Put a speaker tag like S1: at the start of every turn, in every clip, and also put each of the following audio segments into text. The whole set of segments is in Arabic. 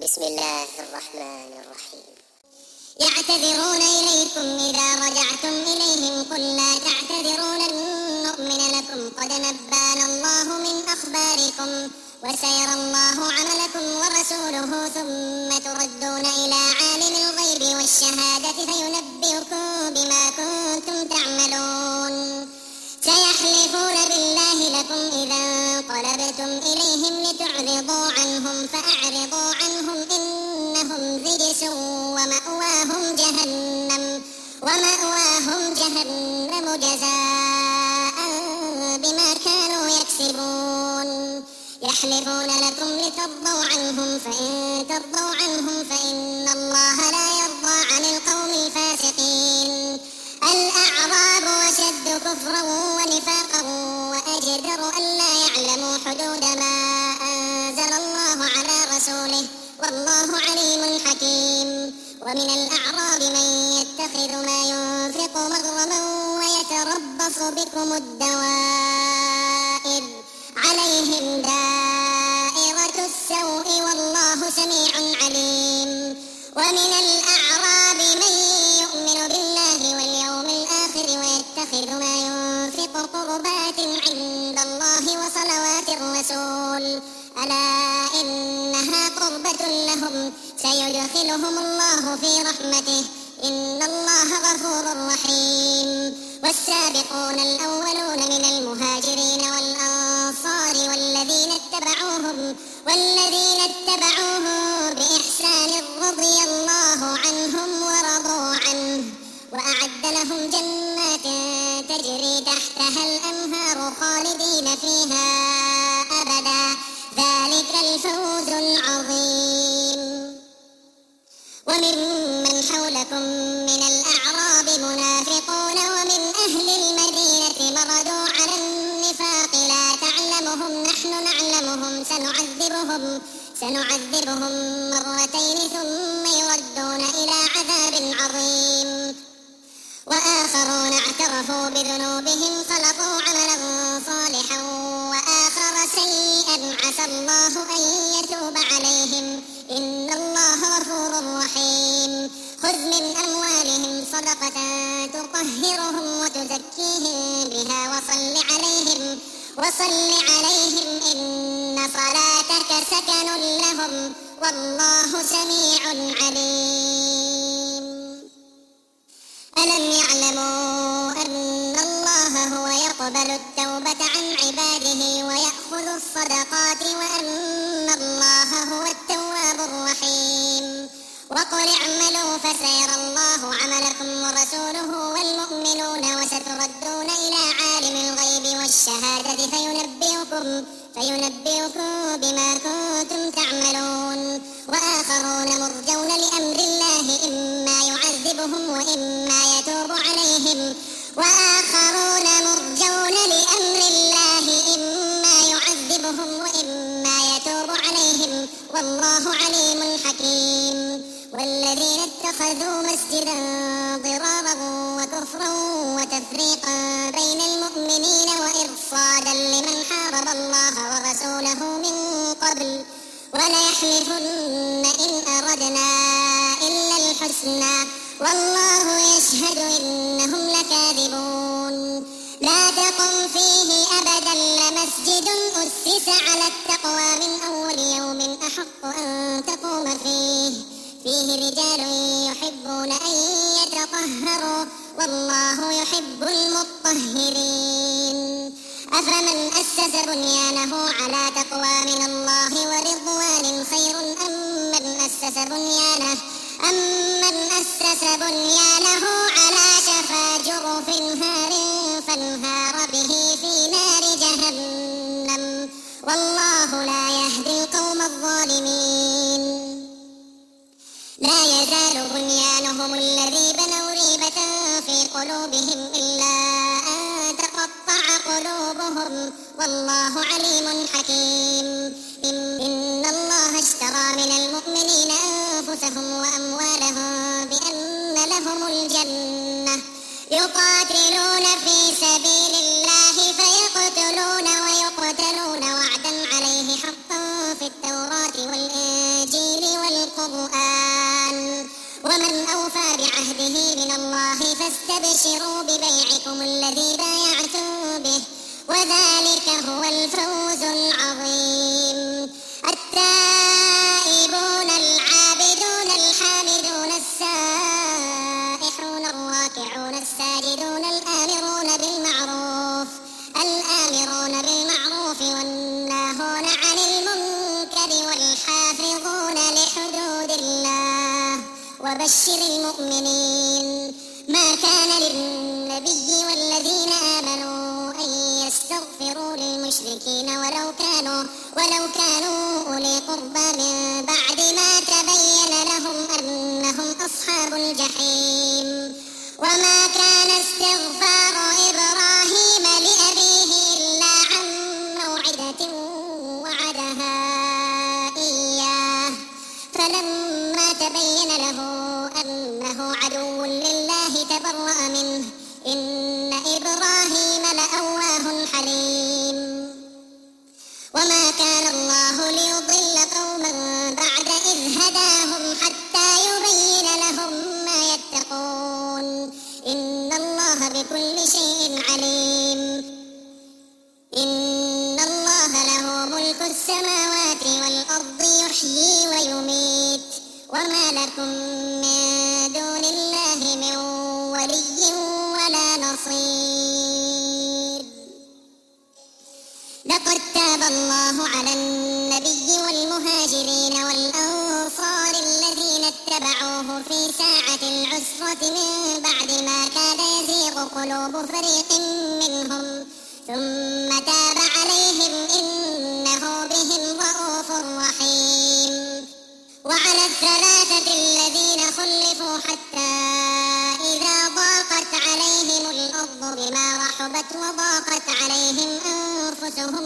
S1: بسم الله الرحمن الرحيم.
S2: يعتذرون إليكم إذا رجعتم إليهم قل لا تعتذروا لن نؤمن لكم قد نبأنا الله من أخباركم وسيرى الله عملكم ورسوله ثم تردون إلى عالم الغيب والشهادة فينبئكم بما كنتم تعملون. سيحلفون بالله لكم إذا انقلبتم إليهم لتعرضوا عنهم فأعرضوا عنهم إنهم رجس ومأواهم جهنم جزاء بما كانوا يكسبون. يحلفون لكم لترضوا عنهم فإن ترضوا عنهم فإن الله لا يرضى عن القوم الفاسقين. الأعراب أشد كفرا ونفاقا وأجدر ألا يعلموا حدود ما أنزل الله على رسوله والله عليم حكيم. ومن الأعراب من يتخذ ما ينفق مغرما ويتربص بكم الدوائر عليهم دائرة السوء والله سميع عليم. ومن الأعراب من يؤمن بالله واليوم الآخر ويتخذ ما ينفق قربات عند الله وصلوات الرسول ألا إنها قربة لهم سيدخلهم الله في رحمته إن الله غفور رحيم. والسابقون الأولون من المهاجرين والأنصار والذين اتبعوهم بإحسان رضي الله عنهم ورضوا عنه وأعد لهم جنات تجري تحتها الأنهار خالدين فيها أبدا ذلك الفوز العظيم. وممن حولكم من الأعراب منافقون ومن أهل المدينة مردوا على النفاق لا تعلمهم نحن نعلمهم سنعذبهم مرتين ثم يردون إلى عذاب عظيم. وآخرون اعترفوا بذنوبهم خلقوا عملا صالحا وآخر سيئا عسى الله أن يتوب عليهم إن الله غفور رحيم. خذ من أموالهم صدقة تطهرهم وتزكيهم بها وصل عليهم إن صلاتك سكن لهم والله سميع عليم. ألم يعلموا أن الله هو يقبل التوبة عن عباده ويأخذ الصدقات وأن الله هو التواب الرحيم. وقل اعملوا فسيرى الله عملكم ورسوله والمؤمنون وستردون إلى عالم الغيب والشهادة فينبئكم بما كنتم تعملون. وآخرون مرجون لأمر الله إما يعذبهم وإما يتوب عليهم والله عليم حكيم. والذين اتخذوا مسجدا ضرارا وكفرا وتفريقا بين المؤمنين وإرصادا لمن حارب الله ورسوله من قبل وليحلفن إن أردنا إلا الحسنى والله يشهد إنهم لكاذبون. لا تقم فيه أبدا لمسجد أسس على التقوى من أول يوم أحق أن تقوم فيه رجال يحبون أن يتطهروا والله يحب المطهرين. أفمن أسس بنيانه على تقوى من الله ورضوان خير أم من أسس بنيانه على شفا جرف هار فانهار به في نار جهنم والله لا يهدي القوم الظالمين. لا يزال بنيانهم الذي بنوا ريبة في قلوبهم إلا أن تقطع قلوبهم والله عليم حكيم. إن الله اشترى من المؤمنين أنفسهم وأموالهم بأن لهم الجنة يقاتلون في سبيل الله فيقتلون ويقتلون وعدا عليه حقا في التوراة والإنجيل والقرآن ومن أوفى بعهده من الله فاستبشروا ببيعكم الذي بايعتم به وذلك هو الفوز العظيم. التائبون العابدون الحامدون السائحون الراكعون الساجدون الآمرون بالمعروف والناهون عن المنكر والحافظون لحدود الله وبشر المؤمنين. ما كان للنبي والذين آمنوا أن يستغفروا للمشركين ولو كانوا أولي قربى من بعد ما تبين لهم أنهم أصحاب الجحيم. وما كان استغفار إبراهيم لأبيه إلا عن موعدة وعدها إياه فلما تبين له أنه عدو لله تبرأ منه إن إبراهيم لأواه حليم. وما كان الله ليضل قوما بعد إذ هداهم حتى يبين لهم ما يتقون إن الله بكل شيء عليم. إن الله له ملك السماوات والأرض يحيي ويميت وما لكم من دون الله من ولي ولا نصير. لقد تاب الله على النبي والمهاجرين والأنصار الذين اتبعوه في ساعة العسرة من بعد ما كاد يزيغ قلوب فريق منهم ثم تاب عليهم إنه بهم رءوف رحيم. وعلى الثلاثة الذين خلفوا حتى إذا ضاقت عليهم الأرض بما رحبت وضاقت عليهم أنفسهم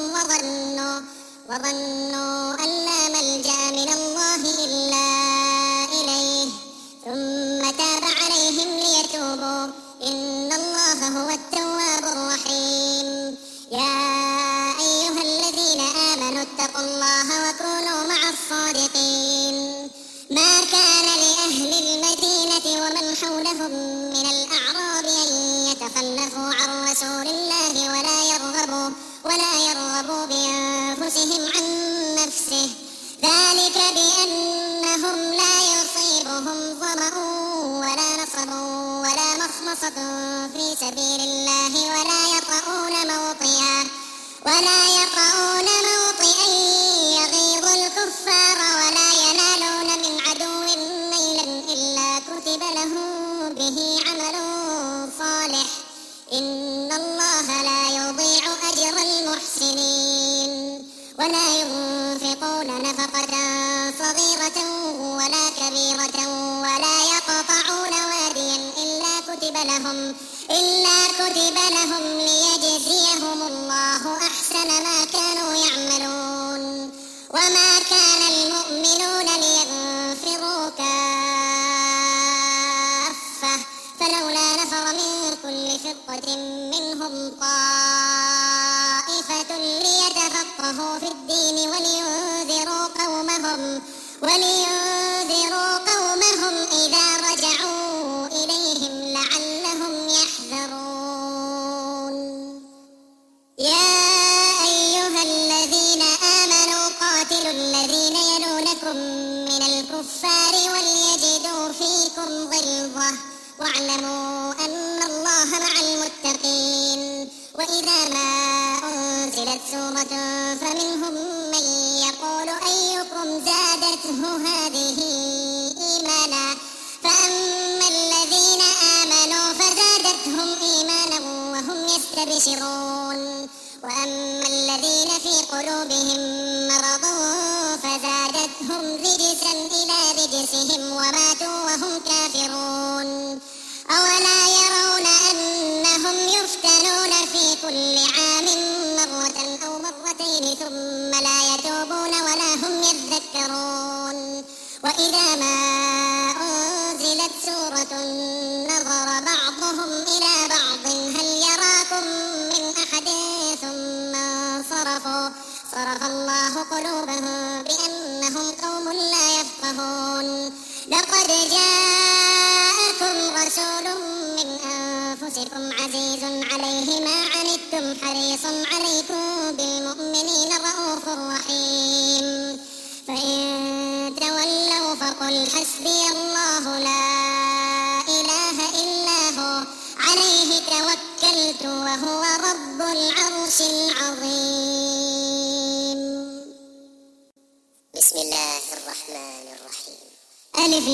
S2: وظنوا أن لا ملجأ من الله إلا إليه ثم تاب عليهم ليتوبوا إن الله هو التواب الرحيم. يا أيها الذين آمنوا اتقوا الله وكونوا مع الصادقين. ما كان لأهل المدينة ومن حولهم من الأعراب أن يتخلفوا عن رسول الله ولا يرغبوا بأنفسهم عن نفسه ذلك بأنهم لا يصيبهم ظمأ ولا نصب ولا مخمصة في سبيل الله ولا يطؤون موطئا يغيظ الكفار ولا ينالون من عدو نيلا إلا كتب لهم به عمل صالح إن الله لا يضيع أجر المحسنين. ولا ينفقون نفقة صغيرة ولا كبيرة ولا يقطعون واديا إلا كتب لهم ليجزيهم الله أحسن ما كانوا يعملون. وما كان المؤمنون لينفروا كافة فلولا نفر من كل فرقة منهم طائفة ليتفقهوا في الدين ولينذروا قومهم إذا رجعوا إليهم لعلهم يحذرون. يا أيها الذين آمنوا قاتلوا الذين يلونكم من الكفار وليجدوا فيكم غلظة واعلموا أن الله مع المتقين. وإذا ما أنزلت سورة فمنهم من يقول أيكم زادته هذه إيمانا فأما الذين آمنوا فزادتهم إيمانا وهم يستبشرون وأما الذين في قلوبهم مرض فزادتهم رجسا إلى رجسهم وماتوا وهم كافرون. أولا يرون أنهم يفتنون في كل عام مرة أو مرتين ثم لا يتوبون ولا هم يذكرون. وإذا ما أنزلت سورة نظر بعضهم إلى بعض هل يراكم من أحد ثم صرف الله قلوبهم بأنهم قوم لا يفقهون. لقد جاء ربكم عزيز عليه ما عنتم حريص عليكم بالمؤمنين رءوف رحيم فإن تولوا فقل حسبي الله لا إله إلا هو عليه توكلت وهو رب العرش العظيم.
S1: بسم الله الرحمن الرحيم.
S2: ألف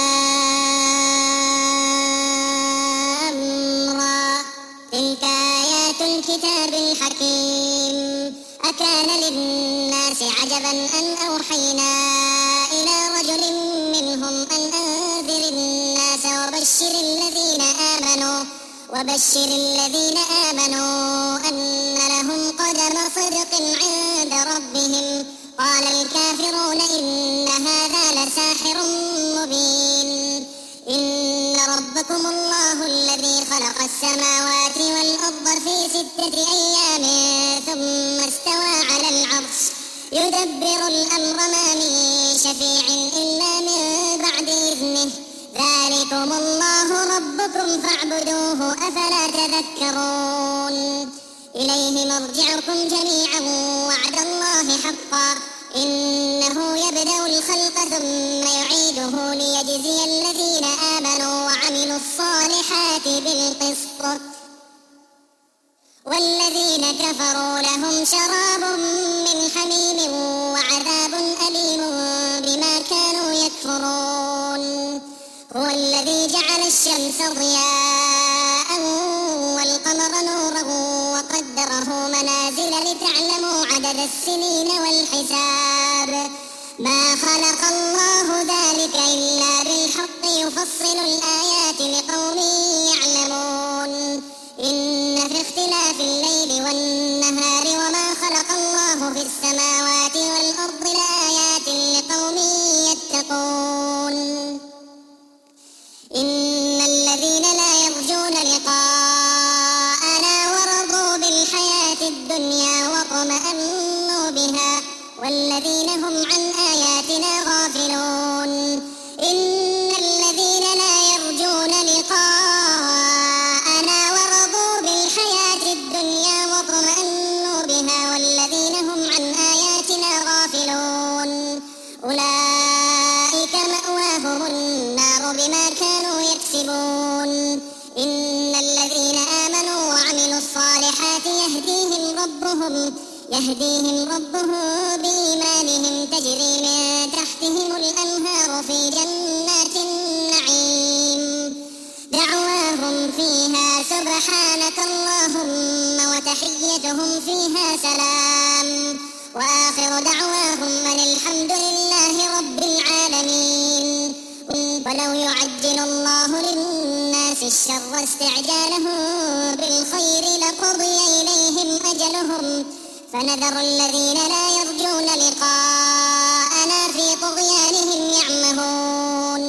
S2: لام را تلك آيات الكتاب الحكيم أكان للناس عجبا أن أوحينا إلى رجل منهم أن أنذر الناس وبشر الذين آمنوا أن لهم قدم صدق عند ربهم قال الكافرون إن هذا لساحر مبين. إن ربكم الله الذي خلق السماوات والأرض في 6 أيام ثم استوى على العرش يدبر الأمر ما من شفيع إلا من بعد إذنه ذلكم الله ربكم فاعبدوه أفلا تذكرون. إليه مرجعكم جميعا وعد الله حقا إنه يبدأ الخلق ثم يعيده ليجزي الذين آمنوا وعملوا الصالحات بالقسط والذين كفروا لهم شراب من حميم وعذاب أليم بما كانوا يكفرون. هو الذي جعل الشمس ضياء والقمر نورا وقدره منازل لتعلموا عدد السنين والحساب ما خلق الله ذلك إلا بالحق يفصل الآيات لقوم يعلمون. إن في اختلاف الليل والنهار وما خلق الله في السماوات والأرض لآيات لقوم يتقون. إن الذين لا يرجون لقاءنا ورضوا بالحياة الدنيا واطمأنوا بها والذين هم عن آياتنا غافلون. إن الذين لا يرجون لقاءنا ورضوا بالحياة الدنيا واطمأنوا بها والذين هم عن آياتنا غافلون أولئك مأواهم النار بما كانوا يكسبون. إن الذين آمنوا وعملوا الصالحات يهديهم ربهم بإيمانهم تجري من تحتهم الأنهار في جنات النعيم دعواهم فيها سبحانك اللهم وتحيتهم فيها سلام وآخر دعواهم أن الحمد لله رب العالمين. ولو يعجل الله للناس الشر استعجالهم بالخير لقضي إليهم أجلهم فنذر الذين لا يرجون لقاءنا في طغيانهم يعمهون.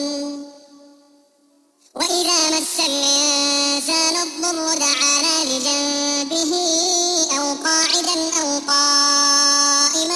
S2: وإذا مس الإنسان الضر دعانا لجنبه أو قاعدا أو قائما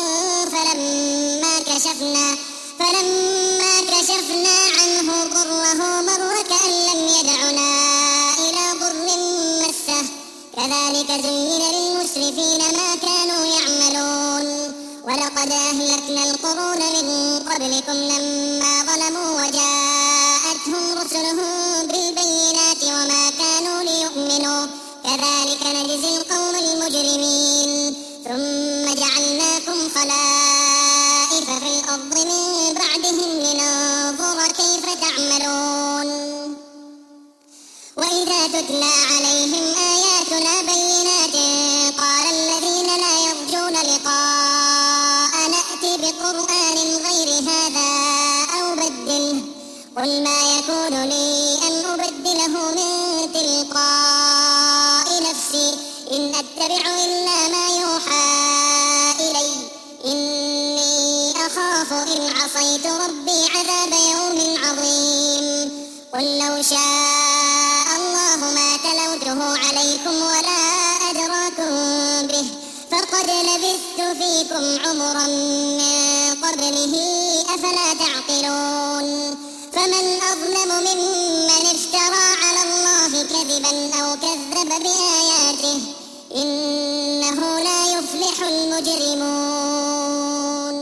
S2: فلما كشفنا عنه ضره مر كأن لم يدعنا إلى ضر مسه كذلك زين للمسرفين ما كانوا يعملون. ولقد أهلكنا القرون من قبلكم لما ظلموا وجاءتهم رسلهم بالبينات وما كانوا ليؤمنوا كذلك نجزي القوم المجرمين. ثم جعلناكم خلائف في الأرض من بعدهم لننظر كيف تعملون. وإذا تتلى عليهم آياتنا بينات قال الذين لا يرجون لقاءنا ائت بقرآن غير هذا أو بدله قل ما يكون لي أن أبدله من تلقاء نفسي إن أتبع إلا ما يوحى إلي إني أخاف إن عصيت ربي عذاب يوم عظيم. قل لو شاء الله ما تلوته عليكم ولا أدراكم به فقد لبثت فيكم عمرا من قبله أفلا تعقلون. فمن أظلم ممن افترى على الله كذبا أو كذب إنه لا يفلح المجرمون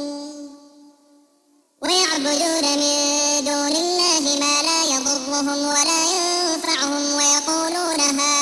S2: ويعبدون من دون الله ما لا يضرهم ولا ينفعهم ويقولون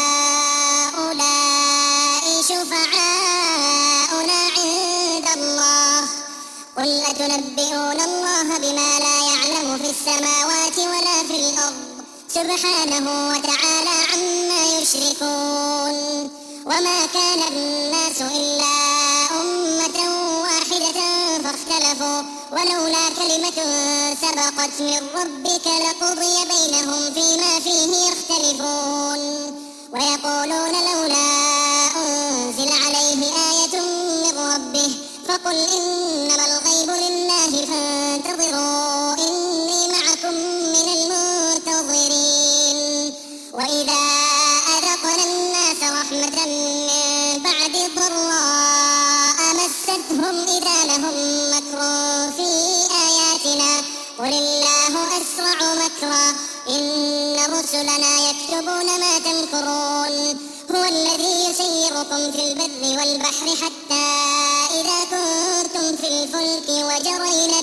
S2: هؤلاء شفعاؤنا عند الله قل أتنبئون الله بما لا يعلم في السماوات ولا في الأرض سبحانه وتعالى عما يشركون وما كان الناس إلا أمة واحدة فاختلفوا ولولا كلمة سبقت من ربك لقضي بينهم فيما فيه يختلفون ويقولون لولا أنزل عليه آية من ربه فقل إنما الغيب لله فانتظروا إني معكم من المنتظرين وإذا أذقنا الناس رحمة من بعد ضراء مستهم إذا لهم مكر في آياتنا قل الله أسرع مكرا إن رسلنا يكتبون ما تمكرون هو الذي يسيركم في البر والبحر حتى إذا كنتم في الفلك وجرين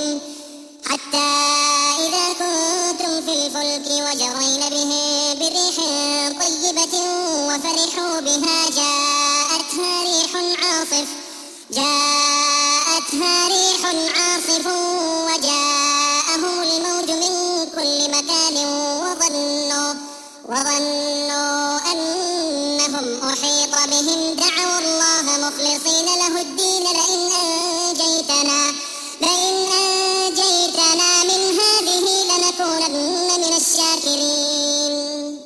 S2: بهم بريح طيبة وفرحوا بها جاءتها ريح عاصف وجاءهم الموج من كل مكان وظنوا أنهم أحيط بهم دعوا الله مخلصين له الدين لئن أنجيتنا من هذه لنكونن من الشاكرين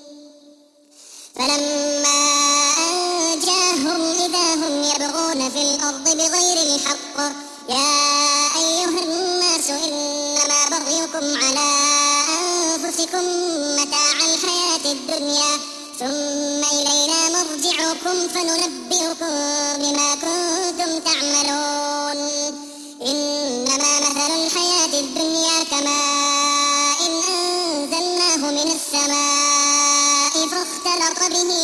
S2: فلما أنجاهم إذا هم يبغون في الأرض بغير الحق يا أيها الناس إنما بغيكم على أنفسكم متاع الحياة الدنيا ثم إلينا مرجعكم فننبئكم بما كنتم تعملون إنما مثل الحياة الدنيا كماء أنزلناه من السماء فاختلط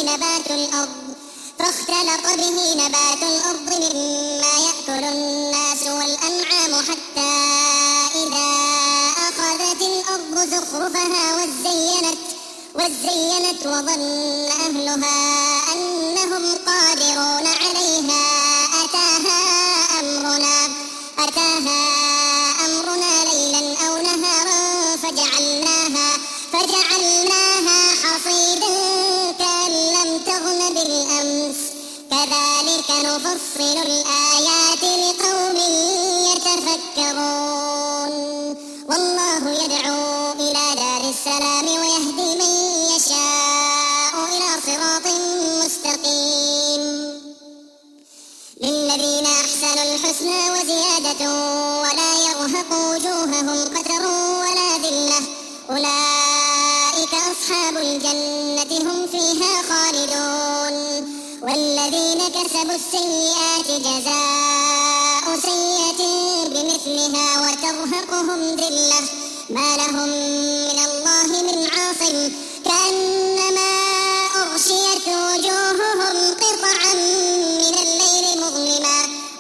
S2: به نبات الأرض مما يأكل الناس والأنعام حتى إذا أخذت الأرض زخرفها وزينت وظن أهلها أنهم قادرون عليها أتاها أمرنا ليلا أو نهارا فجعلناها حصيدا كأن لم تغن بالأمس كذلك نفصل الآيات لقوم يتفكرون والله يدعو إلى دار السلام ويهدي من يشاء إلى صراط مستقيم للذين أحسنوا الحسنى وزيادة ولا يرهق وجوههم قتر ولا ذلة أولئك أصحاب الجنة هم فيها خالدون والذين كسبوا السيئات جزاء سيئة بمثلها وترهقهم ذلة ما لهم من الله من عاصم كأنما أغشيت وجوههم قطعا من الليل مظلما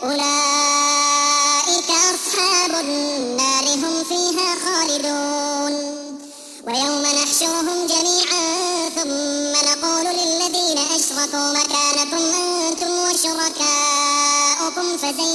S2: أولئك أصحاب النار هم فيها خالدون ويوم نحشرهم جميعا ثم نقول للذين أشركوا مكانكم أنتم وشركاؤكم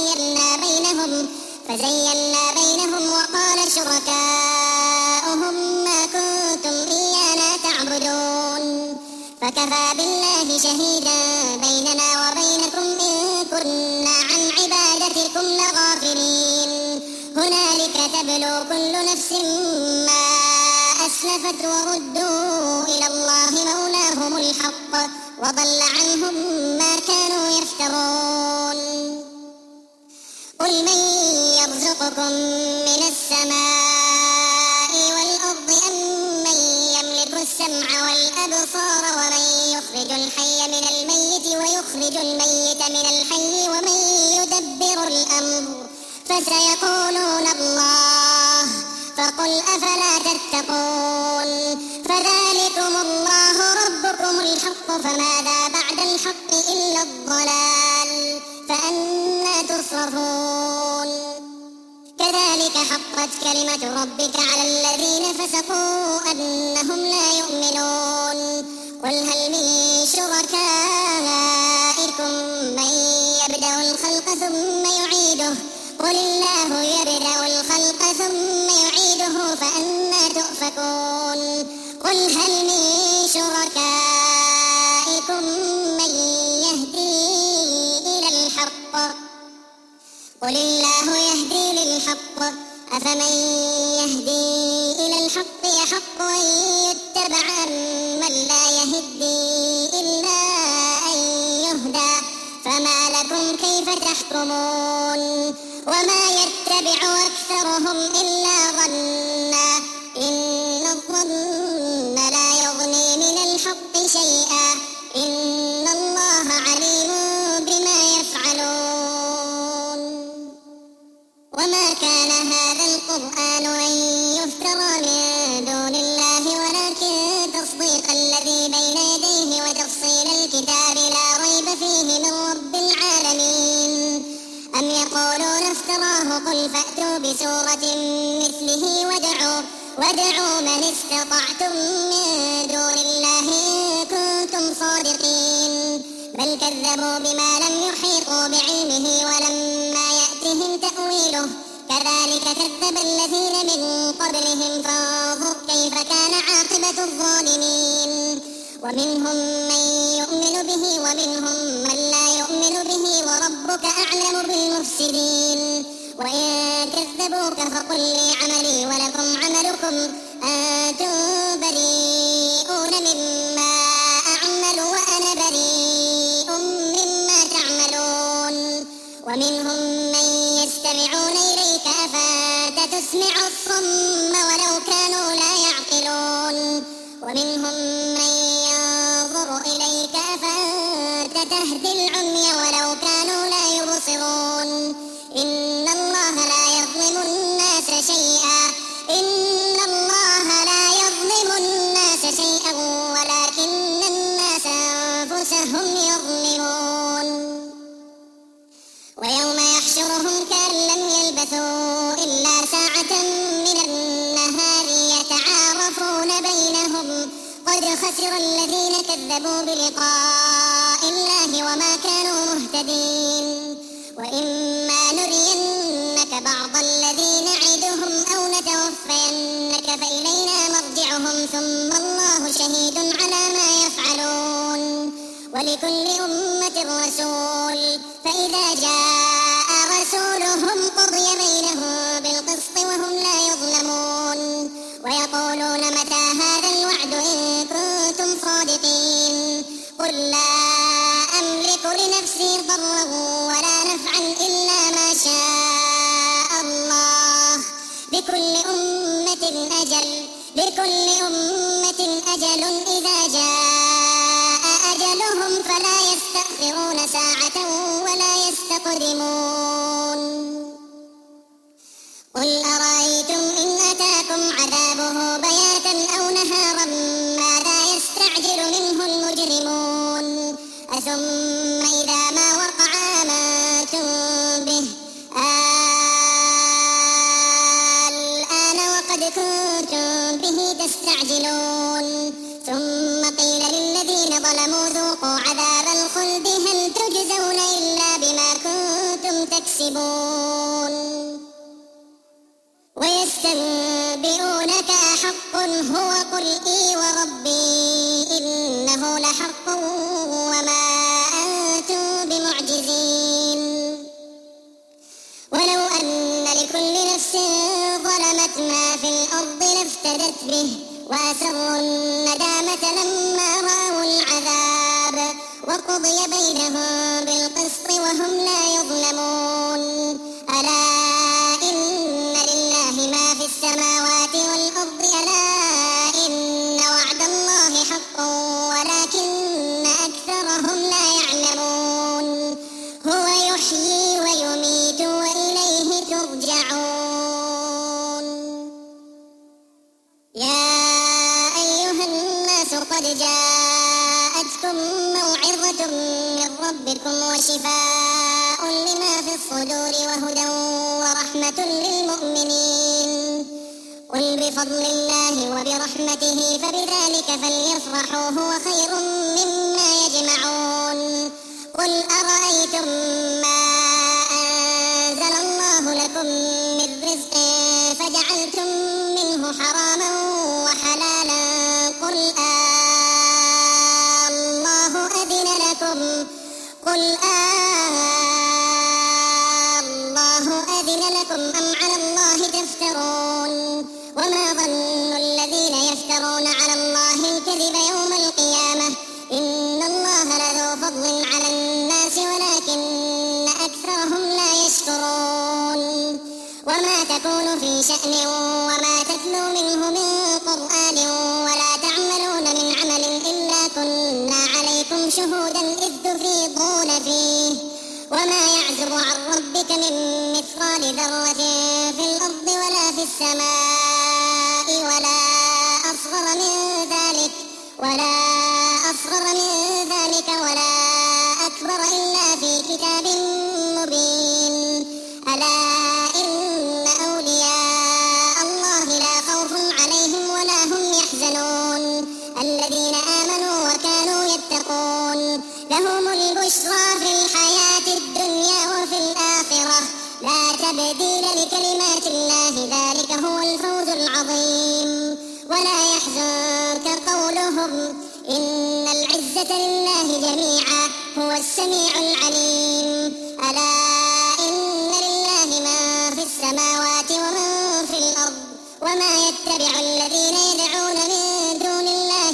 S2: فزينا بينهم وقال شركاؤهم ما كنتم إيانا تعبدون فكفى بالله شهيدا بيننا وبينكم إن كنا عن عبادتكم لغافلين هنالك تبلو كل نفس ما أسلفت وردوا إلى الله مولاهم الحق وضل عنهم ما كانوا يفترون قل من يرزقكم من السماء والأرض أم من يملك السمع والأبصار ومن يخرج الحي من الميت ويخرج الميت من الحي ومن يدبر الأمر فسيقولون الله فقل أفلا تتقون فذلكم الله ربكم الحق فماذا بعد الحق إلا الضلال فأنى تصرفون كذلك حقت كلمة ربك على الذين فسقوا أنهم لا يؤمنون قل هل من شركائكم من يبدأ الخلق ثم يعيده قل الله يبدأ الخلق ثم يعيده فأنى تؤفكون قل هل من شركائكم من يهدي إلى الحق قل الله يهدي للحق أفمن يهدي إلى الحق يحق أن يتبع من لا يهدي إلا أن يهدى فما لكم كيف تحكمون وما يتبع أكثرهم إلا ظنا إن الظن لا يغني من الحق شيئا إن الله عليم بما يفعلون وما كان هذا القرآن أن يفترى من دون الله ولكن تصديق الذي بين يديه وتفصيل الكتاب لا ريب فيه من رب العالمين أم يقولون افتراه قل فأتوا بسورة مثله وادعوا من استطعتم من دون الله إن كنتم صادقين بل كذبوا بما لم يحيطوا بعلمه ولما يأتهم تأويله كذلك كذب الذين من قبلهم فانظر كيف كان عاقبة الظالمين ومنهم من يؤمن به ومنهم من لا يؤمن به وربك أعلم بالمفسدين وإن كذبوك فقل لي عملي ولكم عملكم أنتم بريئون مما أعمل وأنا بريء مما تعملون ومنهم من يستمعون إليك أفأنت تسمع الصم ولو كانوا لا يعقلون ومنهم من ينظر إليك أفأنت تهدي العمي ولو كانوا لا يبصرون إن الله لا يظلم الناس شيئا ولكن الناس أنفسهم يظلمون ويوم يحشرهم كأن لم يلبثوا إلا ساعة من النهار يتعارفون بينهم قد خسر الذين كذبوا بلقاء الله وما كانوا مهتدين وإما نرينك بعض الذي نعدهم أو نتوفينك فإلينا مرجعهم ثم الله شهيد على ما يفعلون ولكل أمة رسول فإذا جاء رسولهم قضي بينهم بالقسط وهم لا يظلمون ويقولون متى هذا الوعد إن كنتم صادقين قل لا أملك لنفسي ضرا ولا نفعا إلا ما شاء الله لكل أمة أجل إذا جاء أجلهم فلا يستأخرون ساعة ولا يستقدمون قل أرأيتم إن أتاكم عذابه بياتا أو نهارا ماذا يستعجل منه المجرمون ثم إذا ما وقع آمنتم به الآن وقد كنتم به تستعجلون ثم قيل للذين ظلموا ذوقوا عذاب الخلد هل تجزون إلا بما كنتم تكسبون ويستنبئونك أحق هو قل إي وربي إنه لحق وما أنتم بمعجزين ولو أن لكل نفس ظلمت ما في الأرض لافتدت به وأسروا الندامة لما رأوا العذاب وقضي بينهم بالقسط وهم لا يظلمون ألا إن لله ما في السماوات والأرض ألا إن وعد الله حق ولكن أكثرهم لا يعلمون هو يحيي ويميت وإليه ترجعون قد جاءتكم موعظة من ربكم وشفاء لما في الصدور وهدى ورحمة للمؤمنين. قل بفضل الله وبرحمته فبذلك فليفرحوا هو خير مما يجمعون. قل أرأيتم ما أنزل الله لكم من رزق فجعلتم منه حراما وحلالا قل الله أذن لكم أم على الله تفترون. وما ظن الذين يفترون على الله الكذب يوم القيامة إن الله لذو فضل على الناس ولكن أكثرهم لا يشكرون. وما تكون في شأن وما تتلو منه من قرآن ولا تعملون من عمل إلا كنا عليكم شهودا إذ تفيضون فيه. وما يعزب عن ربك من مثقال ذرة في الأرض ولا في السماء ولا أصغر من ذلك ولا أكبر إلا في كتاب مبين. ألا إن أولياء الله لا خوف عليهم ولا هم يحزنون الذين آمنوا وكانوا يتقون. لهم البشرى في الحياة الدنيا وفي الآخرة لا تبديل لكلمات الله ذلك هو الفوز العظيم. ولا يحزنك قولهم إن العزة لله جميعا هو السميع العليم. ألا إن لله من في السماوات ومن في الأرض وما يتبع الذين يدعون من دون الله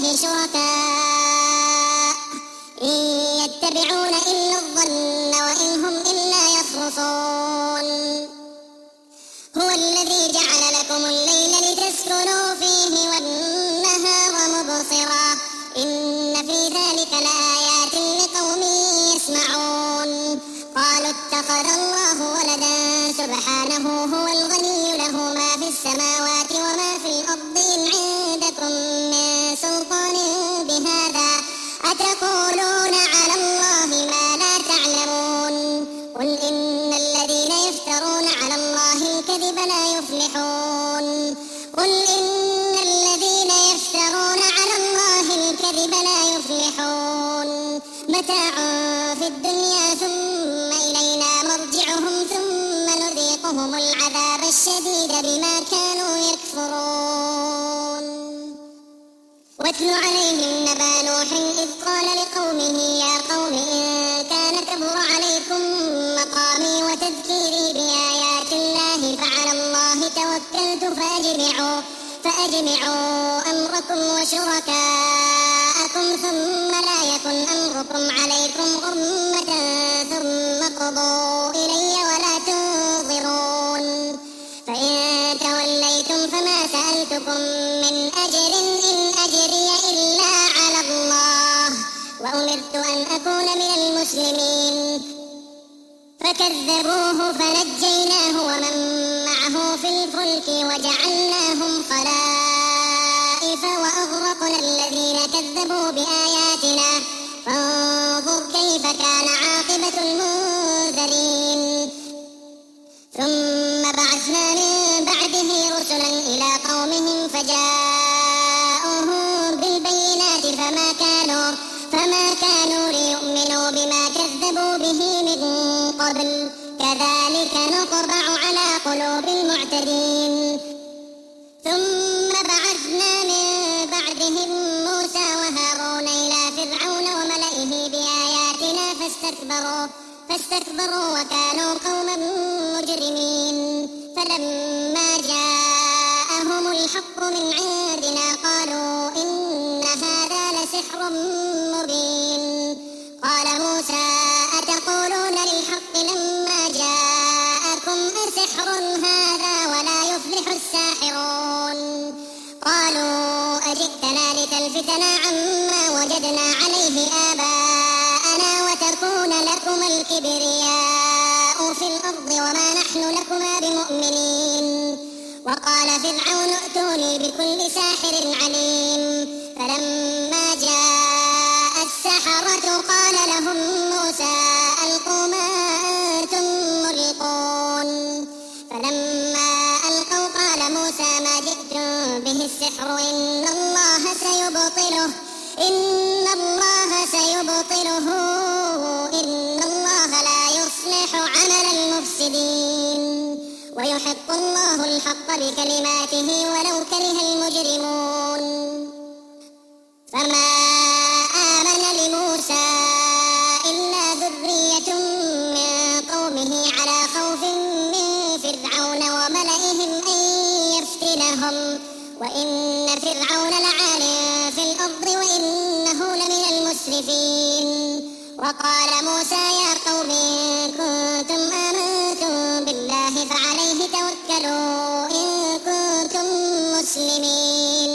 S2: شركاء إن يتبعون إلا الظن وإن هم إلا يخرصون. هو الذي جعل لكم الليل لتسكنوا فيه والنهار مبصرا إن في ذلك لآيات لقوم يسمعون. قالوا اتخذ الله ولدا سبحانه هو الغني له ما في السماوات وما في الأرض إن عندكم من سلطان بهذا أتقولون على الله ما لا تعلمون. قل إن الذين يفترون على الله الكذب لا يفلحون. متاع في الدنيا ثم إلينا مرجعهم ثم نذيقهم العذاب الشديد بما كانوا يكفرون. واتل عليهم نبأ نوح إذ قال لقومه يا قوم إن كان كبر عليكم مقامي وتذكيري بآيات الله فعلى الله توكلت فأجمعوا أمركم وشركاءكم ثم لا يكن أمركم عليكم غمة ثم قضوا إلي ولا تنظرون. فإن توليتم فما سألتكم من أجر إن أجري إلا على الله وأمرت أن أكون من المسلمين. فكذبوه فنجيناه ومن معه في الفلك وجعلناهم خلائف وأغرقنا الذين كذبوا بآياتنا فانظر كيف كان عاقبة المنذرين. ثم بعثنا من بعده رسلا إلى قومهم فجاءوهم بالبينات فما كانوا ليؤمنوا بما كذبوا به من قبل كذلك نطبع على قلوب المعتدين. ثم بعثنا من بعدهم موسى وهارون إلى فرعون وملئه بآياتنا فاستكبروا وكانوا قوما مجرمين. فلما جاءهم الحق من عندنا قالوا إن هذا لسحر مبين. قال موسى أتقولون للحق لما جاءكم أسحر هذا ولا يفلح الساحرون. قالوا أجئتنا لتلفتنا عما وجدنا عليه آباءنا وتكون لكم الكبرياء في الأرض وما نحن لكما بمؤمنين. وقال فرعون ائتوني بكل ساحر عليم. فلما السحرة قال لهم موسى ألقوا ما أنتم ملقون فلما ألقوا قال موسى ما جئتم به السحر إن الله سيبطله إن الله لا يصلح عمل المفسدين ويحق الله الحق بكلماته ولو كره المجرمون فما آمن لموسى إلا ذرية من قومه على خوف من فرعون وملئهم أن يفتنهم وإن فرعون لعال في الأرض وإنه لمن المسرفين وقال موسى يا قوم إن كنتم آمنتم بالله فعليه توكلوا إن كنتم مسلمين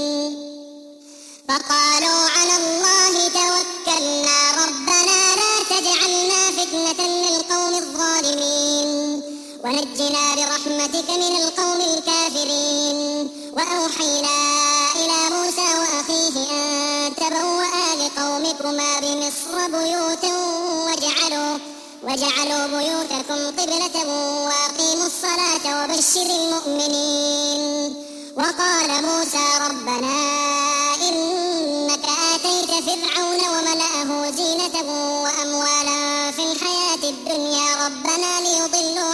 S2: فقالوا على الله توكلنا ربنا لا تجعلنا فتنة للقوم الظالمين ونجنا برحمتك من القوم الكافرين وأوحينا إلى موسى وأخيه أن تبوأ لقومكما بمصر بيوتا وجعلوا بيوتكم قبلة وأقيموا الصلاة وبشر المؤمنين وقال موسى ربنا إنك آتيت فرعون وملأه زينة وأموالا في الحياة الدنيا ربنا ليضلوا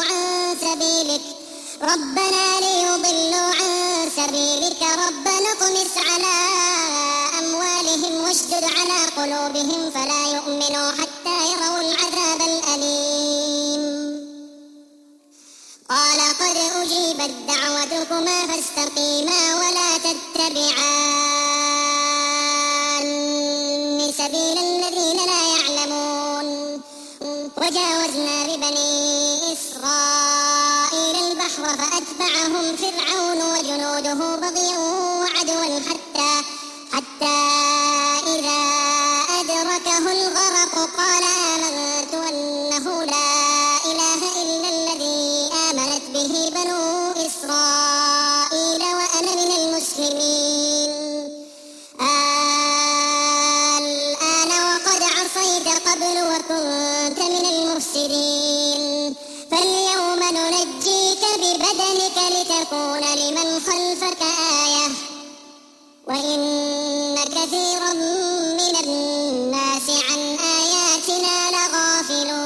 S2: عن سبيلك ربنا اطمس على أموالهم واشدد على قلوبهم فلا يؤمنوا حتى يروا العذاب الأليم قال قد أجيبت دعوتكما فاستقيما ولا تتبعان سبيل الذين لا يعلمون وجاوزنا ببني إسرائيل البحر فأتبعهم فرعون وجنوده بغيا وعدوا حتى إذا أدركه الغرق قال آمنت أنه لا إله إلا الذي آمنت به بنو إسرائيل وأنا من المسلمين الآن وقد عصيت قبل وكنت من المفسدين فاليوم ننجيك ببدنك لتكون لمن خلفك آية وإن كثيرا من الناس عن آياتنا لغافلون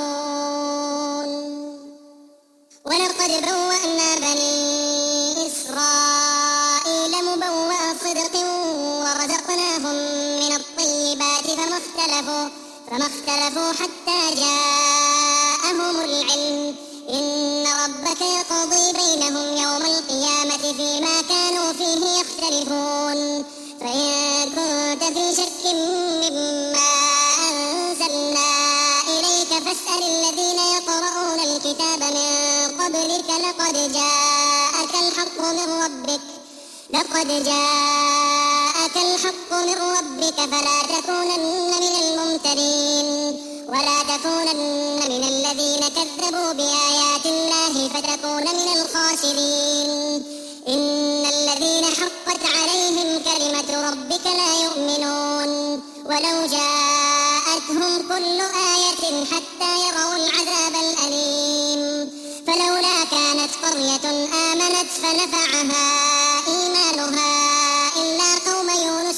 S2: ولقد بوأنا بني إسرائيل مبوأ صدق ورزقناهم من الطيبات فما اختلفوا حتى جاءهم العلم إن ربك يقضي بينهم يوم القيامة فيما كانوا فيه يختلفون فإن كنت في شك مما أنزلنا إليك فاسأل الذين يقرؤون الكتاب من قبلك لقد جاءك الحق من ربك فلا تكونن من الممترين ولا تكونن من الذين كذبوا بآيات الله فتكون من الخاسرين إن الذين حقت عليهم كلمة ربك لا يؤمنون ولو جاءتهم كل آية حتى يروا العذاب الأليم فلولا كانت قرية آمنت فنفعها إيمانها إلا قوم يونس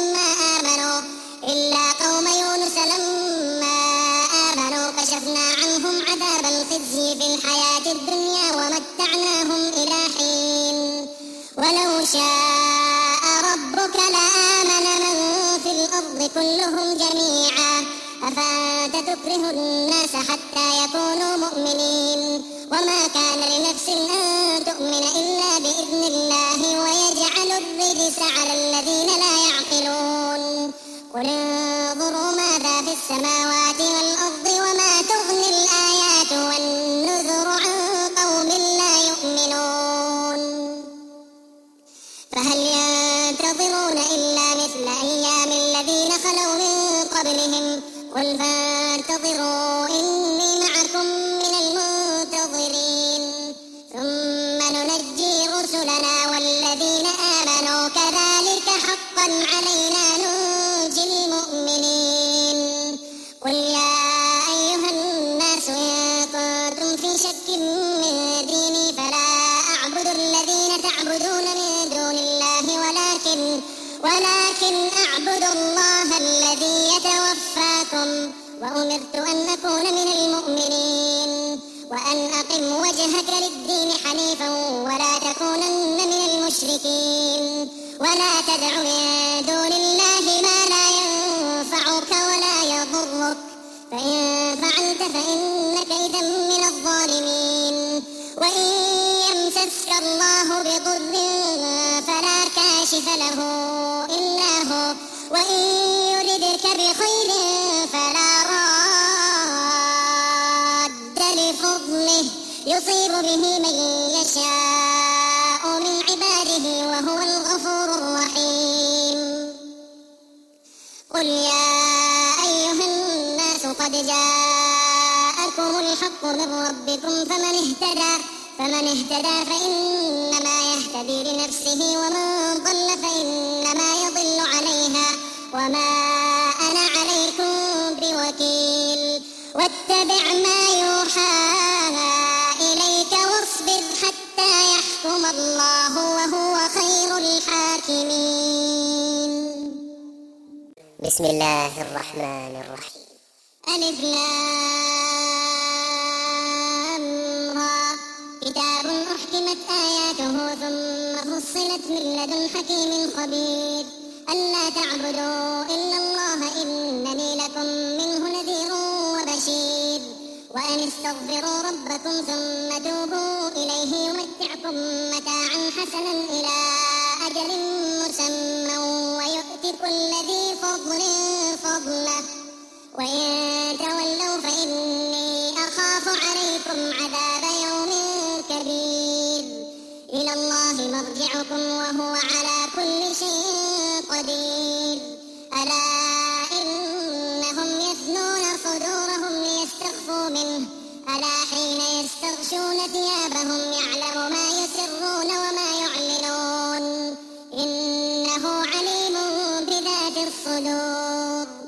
S2: لما آمنوا كشفنا عنهم عذاب الخزي في الحياة الدنيا ومتعناهم إلى حين ولو شاء ربك لآمن من في الأرض كلهم جميعا أفأنت تكره الناس حتى يكونوا مؤمنين وما كان لنفس أن تؤمن إلا بإذن الله ويجعل الرجس على الذين لا يعقلون قل انظروا ماذا في السماوات والأرض وما تغني الآيات والنذر عن قوم لا يؤمنون فهل ينتظرون إلا مثل أيام الذين خلوا من قبلهم قل فانتظروا إني معكم من المنتظرين ثم ننجي رسلنا والذين آمنوا كذلك حقا علينا ننجي المؤمنين ولكن أعبد الله الذي يتوفاكم وأمرت أن أكون من المؤمنين وأن أقم وجهك للدين حنيفا ولا تكونن من المشركين ولا تدع من دون الله ما لا ينفعك ولا يضرك فإن فعلت فإنك إذا من الظالمين وإن يمسسك الله بضر فلا كاشف له إلا هو وإن يردك بخير فلا راد لفضله يصيب به من يشاء من عباده وهو الغفور الرحيم قل يا أيها الناس قد جاءكم الحق من ربكم فمن اهتدى فإنما يهتدي لنفسه ومن ضل فإنما يضل عليها وما أنا عليكم بوكيل واتبع ما يوحى إليك واصبر حتى يحكم الله وهو خير الحاكمين.
S1: بسم الله الرحمن الرحيم.
S2: ألف لام را كتاب أحكمت آياته ثم فصلت من لدن حكيم خبير ألا تعبدوا إلا الله إنني لكم منه نذير وبشير وأن استغفروا ربكم ثم توبوا إليه يمتعكم متاعا حسنا إلى أجل مسمى ويؤت كل ذي فضل فضله وإن تولوا فإني أخاف عليكم عذاب يوم كبير إلى الله مرجعكم وهو على كل شيء قدير ألا إنهم يثنون صدورهم ليستخفوا منه ألا حين يستغشون ثيابهم